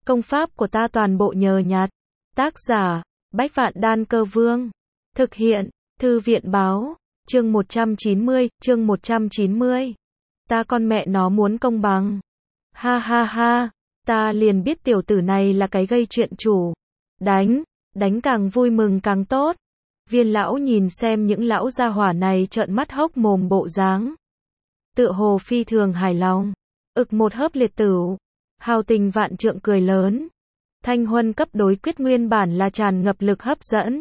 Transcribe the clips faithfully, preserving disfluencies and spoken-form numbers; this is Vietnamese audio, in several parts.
Công pháp của ta toàn bộ nhờ nhặt. Tác giả, Bách Vạn Đan Cơ Vương. Thực hiện, Thư viện báo, chương một trăm chín mươi, chương một trăm chín mươi. Ta con mẹ nó muốn công bằng. Ha ha ha, ta liền biết tiểu tử này là cái gây chuyện chủ. Đánh, đánh càng vui mừng càng tốt. Viên lão nhìn xem những lão gia hỏa này trợn mắt hốc mồm bộ dáng. Tựa hồ phi thường hài lòng. Ực một hớp liệt tửu. Hào tình vạn trượng cười lớn. Thanh huân cấp đối quyết nguyên bản là tràn ngập lực hấp dẫn.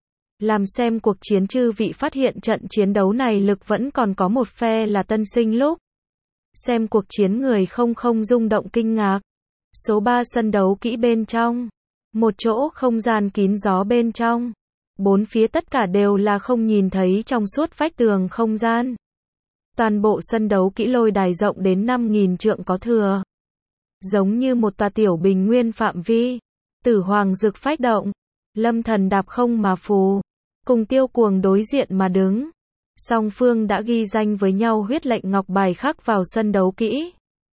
Làm xem cuộc chiến chư vị phát hiện trận chiến đấu này lực vẫn còn có một phe là tân sinh lúc. Xem cuộc chiến người không không rung động kinh ngạc. Số ba sân đấu kỹ bên trong. Một chỗ không gian kín gió bên trong. Bốn phía tất cả đều là không nhìn thấy trong suốt vách tường không gian. Toàn bộ sân đấu kỹ lôi đài rộng đến năm nghìn trượng có thừa. Giống như một tòa tiểu bình nguyên phạm vi. Tử hoàng rực phách động. Lâm thần đạp không mà phù. Cùng tiêu cuồng đối diện mà đứng. Song phương đã ghi danh với nhau huyết lệnh ngọc bài khắc vào sân đấu kỹ.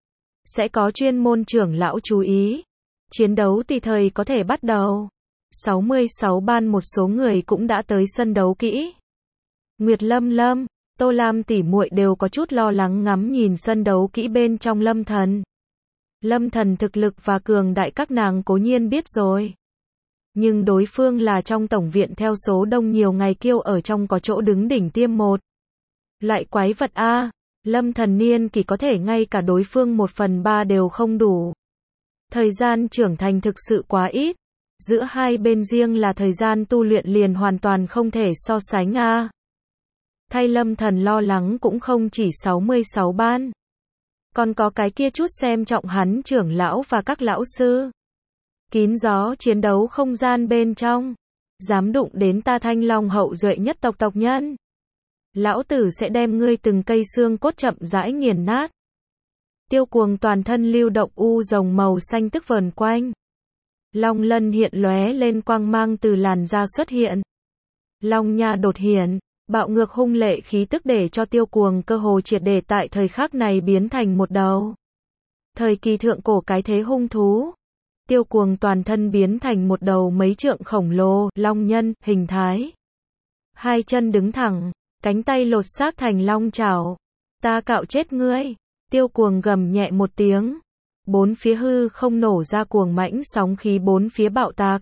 Sẽ có chuyên môn trưởng lão chú ý. Chiến đấu tùy thời có thể bắt đầu. sáu mươi sáu ban một số người cũng đã tới sân đấu kỹ. Nguyệt Lâm Lâm, Tô Lam tỷ muội đều có chút lo lắng ngắm nhìn sân đấu kỹ bên trong Lâm Thần. Lâm Thần thực lực và cường đại các nàng cố nhiên biết rồi. Nhưng đối phương là trong tổng viện theo số đông nhiều ngày kiêu ở trong có chỗ đứng đỉnh tiêm một. Lại quái vật a, Lâm Thần niên kỳ có thể ngay cả đối phương một phần ba đều không đủ. Thời gian trưởng thành thực sự quá ít. Giữa hai bên riêng là thời gian tu luyện liền hoàn toàn không thể so sánh a. Thay Lâm Thần lo lắng cũng không chỉ sáu mươi sáu ban. Còn có cái kia chút xem trọng hắn trưởng lão và các lão sư. Kín gió chiến đấu không gian bên trong. Dám đụng đến ta Thanh Long hậu duệ nhất tộc tộc nhân. Lão tử sẽ đem ngươi từng cây xương cốt chậm rãi nghiền nát. Tiêu cuồng toàn thân lưu động u rồng màu xanh tức vờn quanh. Long lân hiện lóe lên quang mang từ làn da xuất hiện. Long nha đột hiện, bạo ngược hung lệ khí tức để cho tiêu cuồng cơ hồ triệt để tại thời khắc này biến thành một đầu. Thời kỳ thượng cổ cái thế hung thú. Tiêu cuồng toàn thân biến thành một đầu mấy trượng khổng lồ, long nhân, hình thái. Hai chân đứng thẳng, cánh tay lột xác thành long chảo. Ta cạo chết ngươi. Tiêu cuồng gầm nhẹ một tiếng. Bốn phía hư không nổ ra cuồng mãnh sóng khí bốn phía bạo tạc.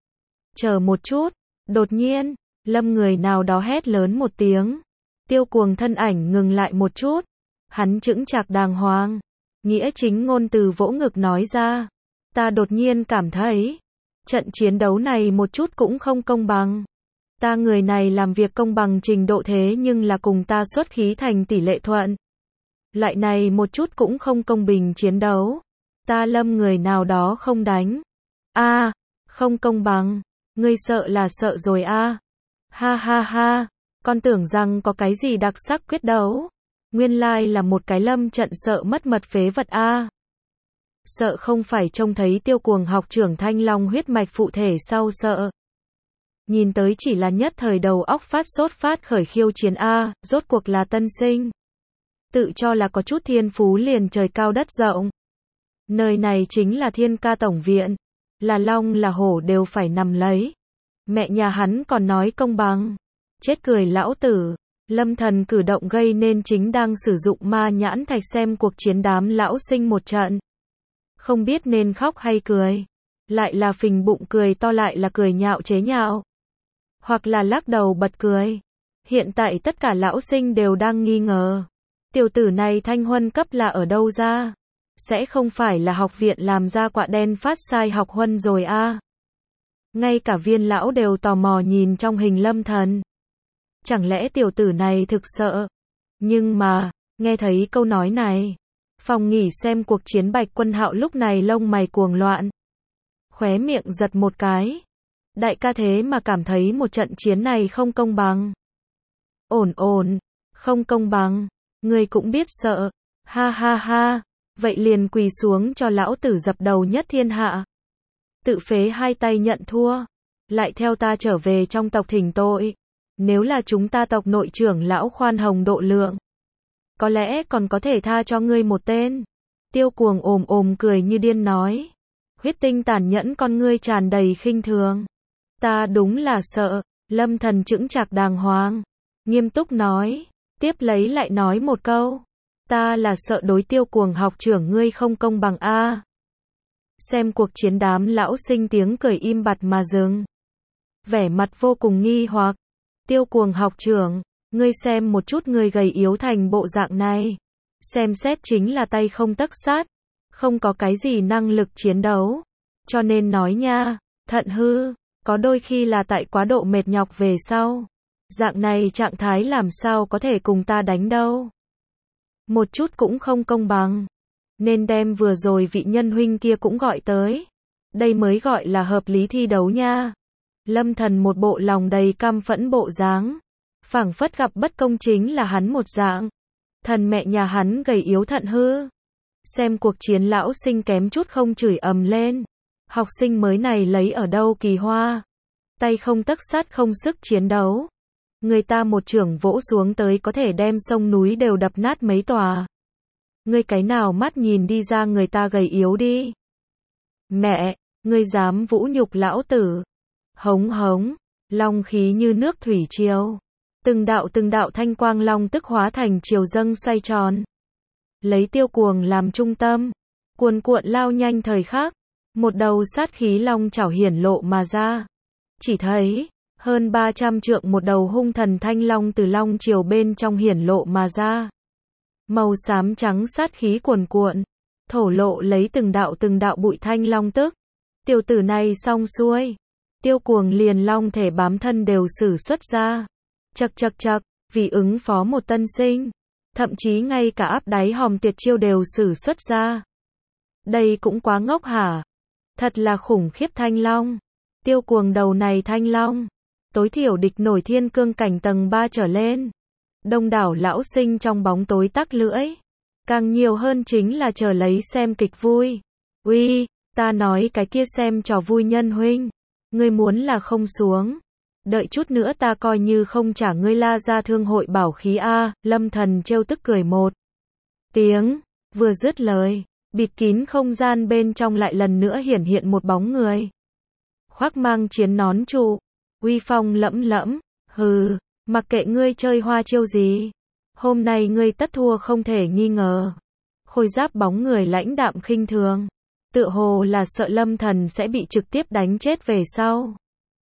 Chờ một chút, đột nhiên, Lâm người nào đó hét lớn một tiếng. Tiêu cuồng thân ảnh ngừng lại một chút. Hắn chững chạc đàng hoàng. Nghĩa chính ngôn từ vỗ ngực nói ra. Ta đột nhiên cảm thấy, trận chiến đấu này một chút cũng không công bằng. Ta người này làm việc công bằng trình độ thế nhưng là cùng ta xuất khí thành tỷ lệ thuận. Lại này một chút cũng không công bình chiến đấu. Ta Lâm người nào đó không đánh. A, không công bằng. Ngươi sợ là sợ rồi a. Ha ha ha, con tưởng rằng có cái gì đặc sắc quyết đấu. Nguyên lai là một cái Lâm trận sợ mất mật phế vật a. Sợ không phải trông thấy tiêu cuồng học trưởng Thanh Long huyết mạch phụ thể sau sợ. Nhìn tới chỉ là nhất thời đầu óc phát sốt phát khởi khiêu chiến a, rốt cuộc là tân sinh. Tự cho là có chút thiên phú liền trời cao đất rộng. Nơi này chính là Thiên Ca tổng viện, là long là hổ đều phải nằm lấy. Mẹ nhà hắn còn nói công bằng. Chết cười lão tử. Lâm Thần cử động gây nên chính đang sử dụng ma nhãn thạch xem cuộc chiến đám lão sinh một trận. Không biết nên khóc hay cười. Lại là phình bụng cười to lại là cười nhạo chế nhạo. Hoặc là lắc đầu bật cười. Hiện tại tất cả lão sinh đều đang nghi ngờ. Tiểu tử này thanh huân cấp là ở đâu ra? Sẽ không phải là học viện làm ra quạ đen phát sai học huân rồi a? À? Ngay cả viên lão đều tò mò nhìn trong hình Lâm Thần. Chẳng lẽ tiểu tử này thực sợ? Nhưng mà, nghe thấy câu nói này. Phòng nghỉ xem cuộc chiến Bạch Quân Hạo lúc này lông mày cuồng loạn. Khóe miệng giật một cái. Đại ca thế mà cảm thấy một trận chiến này không công bằng. Ổn ổn, không công bằng. Ngươi cũng biết sợ. Ha ha ha. Vậy liền quỳ xuống cho lão tử dập đầu nhất thiên hạ. Tự phế hai tay nhận thua. Lại theo ta trở về trong tộc thỉnh tội. Nếu là chúng ta tộc nội trưởng lão khoan hồng độ lượng. Có lẽ còn có thể tha cho ngươi một tên. Tiêu cuồng ồm ồm cười như điên nói. Huyết tinh tàn nhẫn con ngươi tràn đầy khinh thường. Ta đúng là sợ. Lâm Thần chững chạc đàng hoàng, nghiêm túc nói, tiếp lấy lại nói một câu. Ta là sợ đối Tiêu Cuồng học trưởng ngươi không công bằng a. Xem cuộc chiến đám lão sinh tiếng cười im bặt mà dừng. Vẻ mặt vô cùng nghi hoặc. Tiêu Cuồng học trưởng, ngươi xem một chút người gầy yếu thành bộ dạng này. Xem xét chính là tay không tấc sắt, không có cái gì năng lực chiến đấu. Cho nên nói nha, thận hư, có đôi khi là tại quá độ mệt nhọc về sau. Dạng này trạng thái làm sao có thể cùng ta đánh đâu. Một chút cũng không công bằng. Nên đem vừa rồi vị nhân huynh kia cũng gọi tới. Đây mới gọi là hợp lý thi đấu nha. Lâm Thần một bộ lòng đầy căm phẫn bộ dáng. Phảng phất gặp bất công chính là hắn một dạng. Thần mẹ nhà hắn gầy yếu thận hư. Xem cuộc chiến lão sinh kém chút không chửi ầm lên. Học sinh mới này lấy ở đâu kỳ hoa. Tay không tấc sắt không sức chiến đấu. Người ta một chưởng vỗ xuống tới có thể đem sông núi đều đập nát mấy tòa. Ngươi cái nào mắt nhìn đi ra người ta gầy yếu đi. Mẹ, ngươi dám vũ nhục lão tử. Hống hống, long khí như nước thủy triều. Từng đạo từng đạo thanh quang long tức hóa thành triều dâng xoay tròn. Lấy Tiêu Cuồng làm trung tâm. Cuồn cuộn lao nhanh thời khắc. Một đầu sát khí long chảo hiển lộ mà ra. Chỉ thấy, hơn ba trăm trượng một đầu hung thần thanh long từ long triều bên trong hiển lộ mà ra. Màu xám trắng sát khí cuồn cuộn, thổ lộ lấy từng đạo từng đạo bụi thanh long tức. Tiểu tử này xong xuôi. Tiêu Cuồng liền long thể bám thân đều sử xuất ra. Chậc chậc chậc, vì ứng phó một tân sinh. Thậm chí ngay cả áp đáy hòm tuyệt chiêu đều sử xuất ra. Đây cũng quá ngốc hả? Thật là khủng khiếp thanh long. Tiêu Cuồng đầu này thanh long. Tối thiểu địch nổi thiên cương cảnh tầng ba trở lên. Đông đảo lão sinh trong bóng tối tắc lưỡi. Càng nhiều hơn chính là chờ lấy xem kịch vui. Uy, ta nói cái kia xem trò vui nhân huynh. Ngươi muốn là không xuống. Đợi chút nữa ta coi như không trả ngươi La Gia Thương hội bảo khí a. Lâm Thần trêu tức cười một tiếng. Vừa dứt lời, bịt kín không gian bên trong lại lần nữa hiển hiện một bóng người. Khoác mang chiến nón trụ. Uy phong lẫm lẫm. Hừ, mặc kệ ngươi chơi hoa chiêu gì. Hôm nay ngươi tất thua không thể nghi ngờ. Khôi giáp bóng người lãnh đạm khinh thường. Tựa hồ là sợ Lâm Thần sẽ bị trực tiếp đánh chết về sau.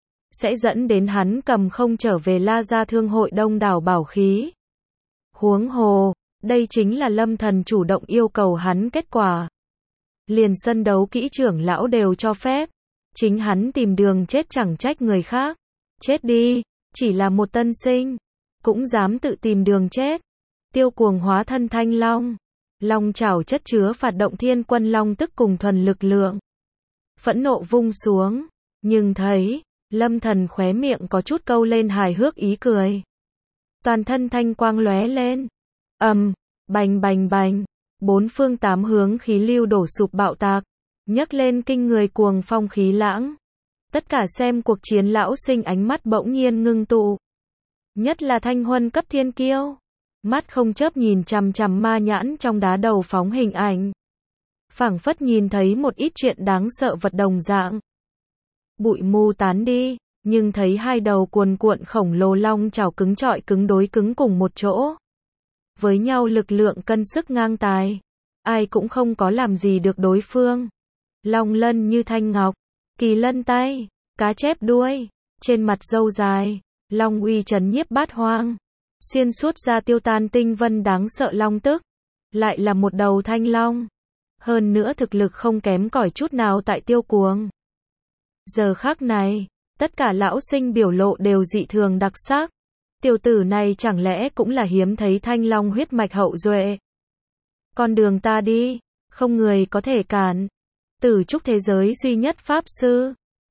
Sẽ dẫn đến hắn cầm không trở về La Gia Thương hội đông đảo bảo khí. Huống hồ, đây chính là Lâm Thần chủ động yêu cầu hắn kết quả. Liền sân đấu kỹ trưởng lão đều cho phép. Chính hắn tìm đường chết chẳng trách người khác. Chết đi, chỉ là một tân sinh. Cũng dám tự tìm đường chết. Tiêu Cuồng hóa thân thanh long. Long chảo chất chứa phạt động thiên quân long tức cùng thuần lực lượng. Phẫn nộ vung xuống. Nhưng thấy, Lâm Thần khóe miệng có chút câu lên hài hước ý cười. Toàn thân thanh quang lóe lên. Ầm, um, bành bành bành. Bốn phương tám hướng khí lưu đổ sụp bạo tạc. Nhấc lên kinh người cuồng phong khí lãng. Tất cả xem cuộc chiến lão sinh ánh mắt bỗng nhiên ngưng tụ. Nhất là thanh huân cấp thiên kiêu. Mắt không chớp nhìn chằm chằm ma nhãn trong đá đầu phóng hình ảnh. Phảng phất nhìn thấy một ít chuyện đáng sợ vật đồng dạng. Bụi mù tán đi, nhưng thấy hai đầu cuồn cuộn khổng lồ long chảo cứng trọi cứng đối cứng cùng một chỗ. Với nhau lực lượng cân sức ngang tài. Ai cũng không có làm gì được đối phương. Long lân như thanh ngọc, kỳ lân tay, cá chép đuôi, trên mặt râu dài, long uy trấn nhiếp bát hoang. Xuyên suốt ra tiêu tan tinh vân đáng sợ long tức. Lại là một đầu thanh long. Hơn nữa thực lực không kém cỏi chút nào tại Tiêu Cuồng. Giờ khắc này, tất cả lão sinh biểu lộ đều dị thường đặc sắc. Tiểu tử này chẳng lẽ cũng là hiếm thấy thanh long huyết mạch hậu duệ. Con đường ta đi, không người có thể cản. Tử trúc thế giới duy nhất pháp sư.